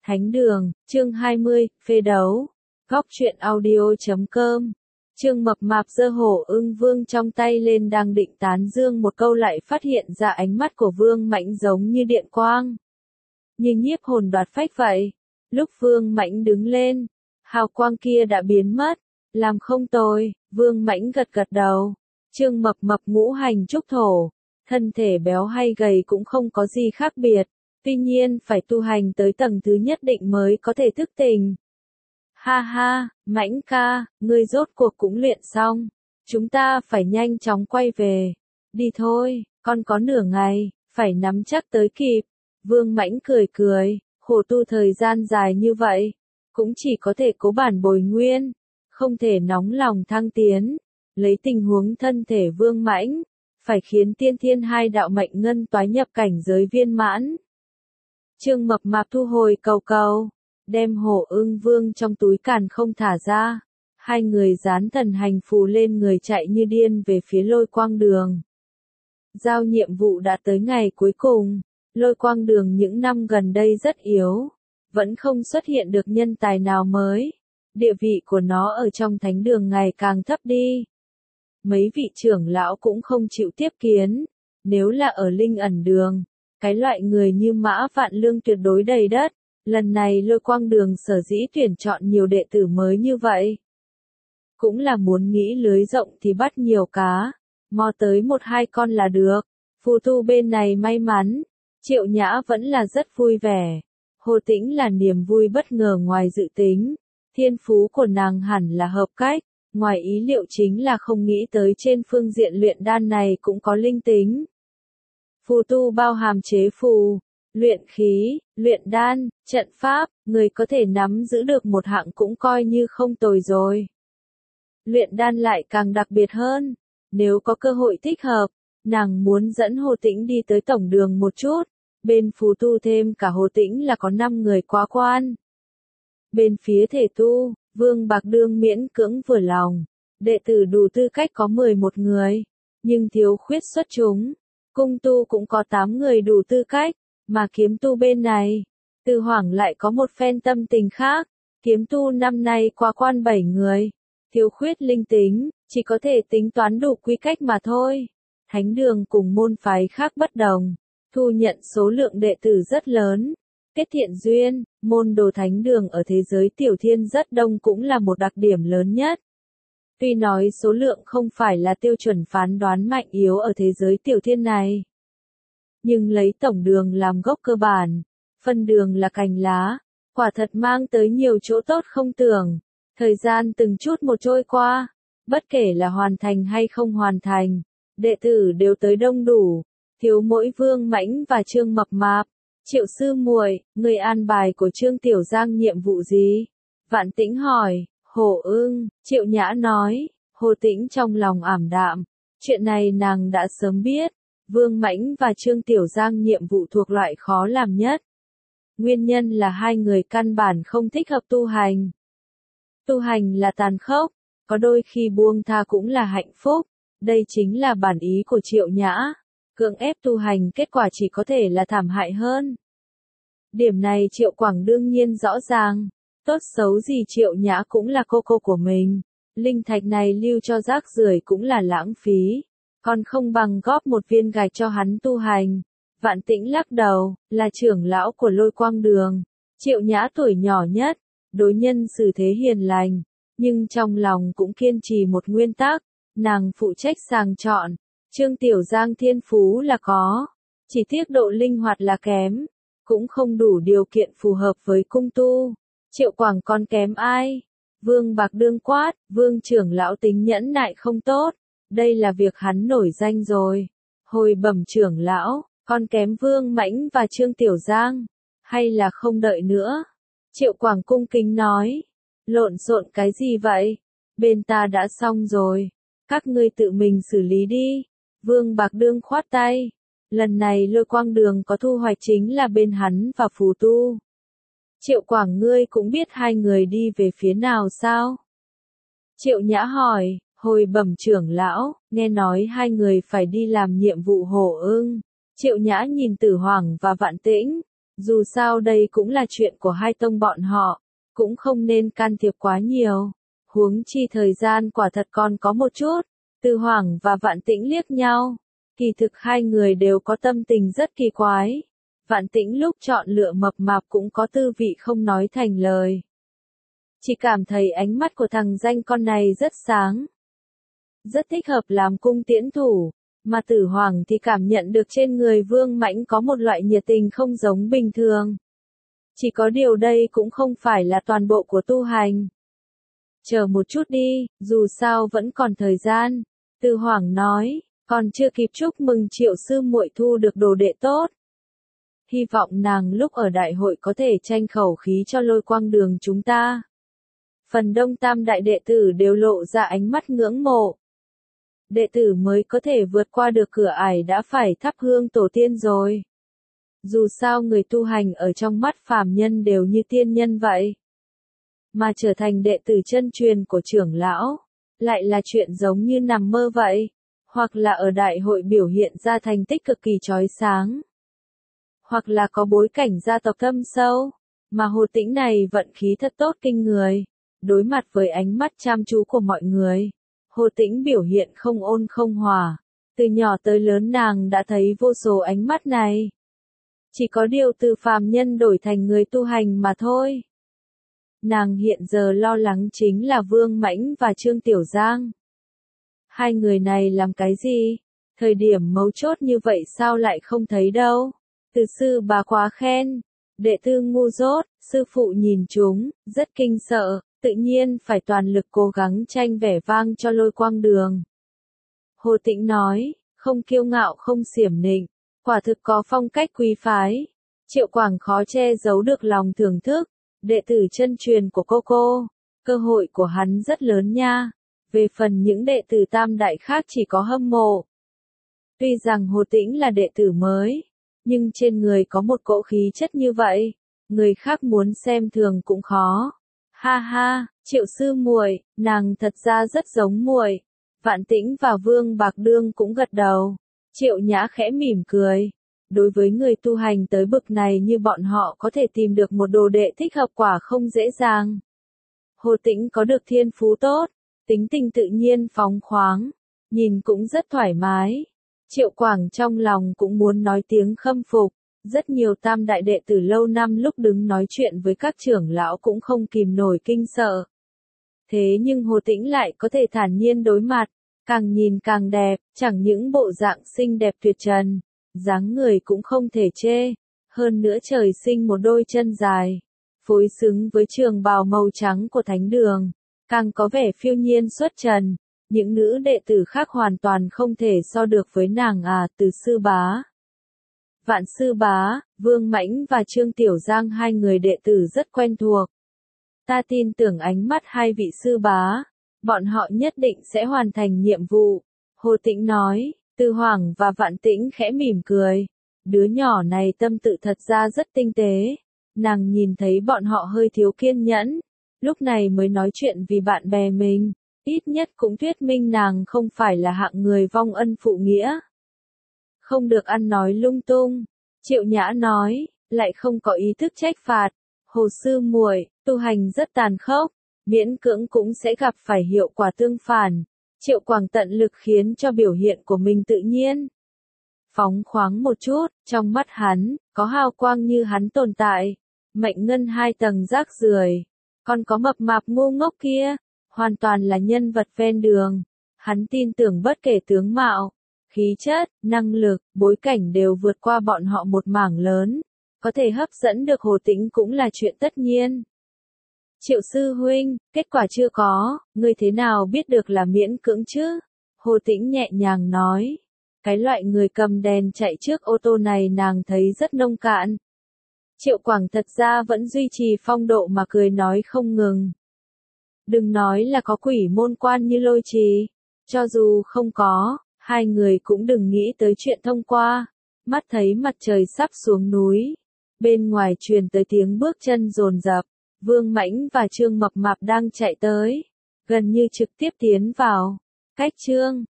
Thánh đường, chương 20, phê đấu. Góc truyện audio.com. Trương Mập Mạp giơ Hổ Ưng Vương trong tay lên đang định tán dương một câu lại phát hiện ra ánh mắt của Vương Mãnh giống như điện quang, như nhiếp hồn đoạt phách vậy. Lúc Vương Mãnh đứng lên, hào quang kia đã biến mất. Làm không tồi, Vương Mãnh gật gật đầu. Trương Mập Mập ngũ hành trúc thổ, thân thể béo hay gầy cũng không có gì khác biệt. Tuy nhiên phải tu hành tới tầng thứ nhất định mới có thể thức tỉnh. Ha ha, Mãnh ca, ngươi rốt cuộc cũng luyện xong. Chúng ta phải nhanh chóng quay về. Đi thôi, con có nửa ngày, phải nắm chắc tới kịp. Vương Mãnh cười cười, khổ tu thời gian dài như vậy, cũng chỉ có thể cố bản bồi nguyên, không thể nóng lòng thăng tiến. Lấy tình huống thân thể Vương Mãnh, phải khiến tiên thiên hai đạo mệnh ngân toái nhập cảnh giới viên mãn. Trương Mập Mạp thu hồi cầu cầu, đem Hổ Ưng Vương trong túi càn không thả ra. Hai người dán thần hành phù lên người chạy như điên về phía Lôi Quang Đường. Giao nhiệm vụ đã tới ngày cuối cùng. Lôi Quang Đường những năm gần đây rất yếu, vẫn không xuất hiện được nhân tài nào mới. Địa vị của nó ở trong thánh đường ngày càng thấp đi. Mấy vị trưởng lão cũng không chịu tiếp kiến. Nếu là ở Linh Ẩn Đường, cái loại người như Mã Vạn Lương tuyệt đối đầy đất. Lần này Lôi Quang Đường sở dĩ tuyển chọn nhiều đệ tử mới như vậy, cũng là muốn nghĩ lưới rộng thì bắt nhiều cá, mò tới 1-2 con là được. Phù tu bên này may mắn, Triệu Nhã vẫn là rất vui vẻ. Hồ Tĩnh là niềm vui bất ngờ ngoài dự tính. Thiên phú của nàng hẳn là hợp cách, ngoài ý liệu chính là không nghĩ tới trên phương diện luyện đan này cũng có linh tính. Phù tu bao hàm chế phù, luyện khí, luyện đan, trận pháp, người có thể nắm giữ được một hạng cũng coi như không tồi rồi. Luyện đan lại càng đặc biệt hơn, nếu có cơ hội thích hợp, nàng muốn dẫn Hồ Tĩnh đi tới tổng đường một chút. Bên phù tu thêm cả Hồ Tĩnh là có 5 người quá quan. Bên phía thể tu, Vương Bạc Đương miễn cưỡng vừa lòng, đệ tử đủ tư cách có 11 người, nhưng thiếu khuyết xuất chúng. Cung tu cũng có 8 người đủ tư cách, mà kiếm tu bên này, Từ Hoảng lại có một phen tâm tình khác. Kiếm tu năm nay quá quan 7 người, thiếu khuyết linh tính, chỉ có thể tính toán đủ quy cách mà thôi. Thánh đường cùng môn phái khác bất đồng, thu nhận số lượng đệ tử rất lớn. Kết thiện duyên, môn đồ thánh đường ở thế giới tiểu thiên rất đông cũng là một đặc điểm lớn nhất. Tuy nói số lượng không phải là tiêu chuẩn phán đoán mạnh yếu ở thế giới tiểu thiên này, nhưng lấy tổng đường làm gốc cơ bản, phân đường là cành lá, quả thật mang tới nhiều chỗ tốt không tưởng. Thời gian từng chút một trôi qua, bất kể là hoàn thành hay không hoàn thành, đệ tử đều tới đông đủ, thiếu mỗi Vương Mãnh và Trương Mập Mạp. Triệu sư muội, người an bài của Trương Tiểu Giang nhiệm vụ gì? Vạn Tĩnh hỏi. Hổ Ưng, Triệu Nhã nói. Hồ Tĩnh trong lòng ảm đạm, chuyện này nàng đã sớm biết. Vương Mãnh và Trương Tiểu Giang nhiệm vụ thuộc loại khó làm nhất. Nguyên nhân là hai người căn bản không thích hợp tu hành. Tu hành là tàn khốc, có đôi khi buông tha cũng là hạnh phúc. Đây chính là bản ý của Triệu Nhã. Cưỡng ép tu hành kết quả chỉ có thể là thảm hại hơn. Điểm này Triệu Quảng đương nhiên rõ ràng. Tốt xấu gì Triệu Nhã cũng là cô của mình. Linh thạch này lưu cho rác rưởi cũng là lãng phí. Còn không bằng góp một viên gạch cho hắn tu hành. Vạn Tĩnh lắc đầu, là trưởng lão của Lôi Quang Đường. Triệu Nhã tuổi nhỏ nhất, đối nhân xử thế hiền lành. Nhưng trong lòng cũng kiên trì một nguyên tắc. Nàng phụ trách sàng chọn. Trương Tiểu Giang thiên phú là có, chỉ tiếc độ linh hoạt là kém, cũng không đủ điều kiện phù hợp với cung tu. Triệu Quảng còn kém ai? Vương Bạc Đương quát, Vương trưởng lão tính nhẫn nại không tốt, đây là việc hắn nổi danh rồi. Hồi bẩm trưởng lão, còn kém Vương Mãnh và Trương Tiểu Giang, hay là không đợi nữa? Triệu Quảng cung kính nói, lộn xộn cái gì vậy? Bên ta đã xong rồi, các ngươi tự mình xử lý đi. Vương Bạc Đương khoát tay. Lần này Lôi Quang Đường có thu hoạch chính là bên hắn và phù tu. Triệu Quảng ngươi cũng biết hai người đi về phía nào sao? Triệu Nhã hỏi. Hồi bẩm trưởng lão, nghe nói hai người phải đi làm nhiệm vụ Hổ Ưng. Triệu Nhã nhìn Tử Hoảng và Vạn Tĩnh, Dù sao đây cũng là chuyện của hai tông bọn họ, cũng không nên can thiệp quá nhiều. Huống chi thời gian quả thật còn có một chút. Từ Hoảng và Vạn Tĩnh liếc nhau. Kỳ thực hai người đều có tâm tình rất kỳ quái. Vạn Tĩnh lúc chọn lựa Mập Mạp cũng có tư vị không nói thành lời. Chỉ cảm thấy ánh mắt của thằng danh con này rất sáng. Rất thích hợp làm cung tiễn thủ. Mà Tử Hoàng thì cảm nhận được trên người Vương Mãnh có một loại nhiệt tình không giống bình thường. Chỉ có điều đây cũng không phải là toàn bộ của tu hành. Chờ một chút đi, dù sao vẫn còn thời gian. Tử Hoàng nói, còn chưa kịp chúc mừng Triệu sư muội thu được đồ đệ tốt. Hy vọng nàng lúc ở đại hội có thể tranh khẩu khí cho Lôi Quang Đường chúng ta. Phần đông tam đại đệ tử đều lộ ra ánh mắt ngưỡng mộ. Đệ tử mới có thể vượt qua được cửa ải đã phải thắp hương tổ tiên rồi. Dù sao người tu hành ở trong mắt phàm nhân đều như tiên nhân vậy. Mà trở thành đệ tử chân truyền của trưởng lão, lại là chuyện giống như nằm mơ vậy. Hoặc là ở đại hội biểu hiện ra thành tích cực kỳ chói sáng. Hoặc là có bối cảnh gia tộc thâm sâu. Mà Hồ Tĩnh này vận khí thật tốt kinh người. Đối mặt với ánh mắt chăm chú của mọi người. Hồ Tĩnh biểu hiện không ôn không hòa. Từ nhỏ tới lớn nàng đã thấy vô số ánh mắt này. Chỉ có điều từ phàm nhân đổi thành người tu hành mà thôi. Nàng hiện giờ lo lắng chính là Vương Mãnh và Trương Tiểu Giang. Hai người này làm cái gì? Thời điểm mấu chốt như vậy sao lại không thấy đâu? Từ sư bà quá khen. Đệ tử ngu dốt, sư phụ nhìn chúng, rất kinh sợ. Tự nhiên phải toàn lực cố gắng tranh vẻ vang cho Lôi Quang Đường. Hồ Tĩnh nói, không kiêu ngạo không xiểm nịnh, quả thực có phong cách quý phái. Triệu Quảng khó che giấu được lòng thưởng thức, đệ tử chân truyền của cô, cơ hội của hắn rất lớn nha. Về phần những đệ tử tam đại khác chỉ có hâm mộ. Tuy rằng Hồ Tĩnh là đệ tử mới, nhưng trên người có một cỗ khí chất như vậy, người khác muốn xem thường cũng khó. Ha ha, Triệu sư muội, nàng thật ra rất giống muội. Vạn Tĩnh và Vương Bạc Đương cũng gật đầu. Triệu Nhã khẽ mỉm cười. Đối với người tu hành tới bực này như bọn họ có thể tìm được một đồ đệ thích hợp quả không dễ dàng. Hồ Tĩnh có được thiên phú tốt, tính tình tự nhiên phóng khoáng, nhìn cũng rất thoải mái. Triệu Quảng trong lòng cũng muốn nói tiếng khâm phục. Rất nhiều tam đại đệ tử lâu năm lúc đứng nói chuyện với các trưởng lão cũng không kìm nổi kinh sợ. Thế nhưng Hồ Tĩnh lại có thể thản nhiên đối mặt, càng nhìn càng đẹp, chẳng những bộ dạng xinh đẹp tuyệt trần, dáng người cũng không thể chê, hơn nữa trời sinh một đôi chân dài, phối xứng với trường bào màu trắng của thánh đường, càng có vẻ phiêu nhiên xuất trần, những nữ đệ tử khác hoàn toàn không thể so được với nàng Từ sư bá. Vạn sư bá, Vương Mãnh và Trương Tiểu Giang hai người đệ tử rất quen thuộc. Ta tin tưởng ánh mắt hai vị sư bá, bọn họ nhất định sẽ hoàn thành nhiệm vụ. Hồ Tĩnh nói, Từ Hoàng và Vạn Tĩnh khẽ mỉm cười. Đứa nhỏ này tâm tự thật ra rất tinh tế. Nàng nhìn thấy bọn họ hơi thiếu kiên nhẫn, lúc này mới nói chuyện vì bạn bè mình. Ít nhất cũng thuyết minh nàng không phải là hạng người vong ân phụ nghĩa. Không được ăn nói lung tung. Triệu Nhã nói, lại không có ý thức trách phạt. Hồ sư muội, tu hành rất tàn khốc, miễn cưỡng cũng sẽ gặp phải hiệu quả tương phản. Triệu Quảng tận lực khiến cho biểu hiện của mình tự nhiên. Phóng khoáng một chút, trong mắt hắn, có hào quang như hắn tồn tại. Mệnh ngân 2 tầng rác rưởi, còn có Mập Mạp ngu ngốc kia, hoàn toàn là nhân vật ven đường. Hắn tin tưởng bất kể tướng mạo, khí chất, năng lực, bối cảnh đều vượt qua bọn họ một mảng lớn. Có thể hấp dẫn được Hồ Tĩnh cũng là chuyện tất nhiên. Triệu sư huynh, kết quả chưa có, ngươi thế nào biết được là miễn cưỡng chứ? Hồ Tĩnh nhẹ nhàng nói. Cái loại người cầm đèn chạy trước ô tô này nàng thấy rất nông cạn. Triệu Quảng thật ra vẫn duy trì phong độ mà cười nói không ngừng. Đừng nói là có quỷ môn quan như Lôi Trì. Cho dù không có, hai người cũng đừng nghĩ tới chuyện thông qua. Mắt thấy mặt trời sắp xuống núi. Bên ngoài truyền tới tiếng bước chân dồn dập. Vương Mãnh và Trương Mập Mạp đang chạy tới. Gần như trực tiếp tiến vào. Cách Trương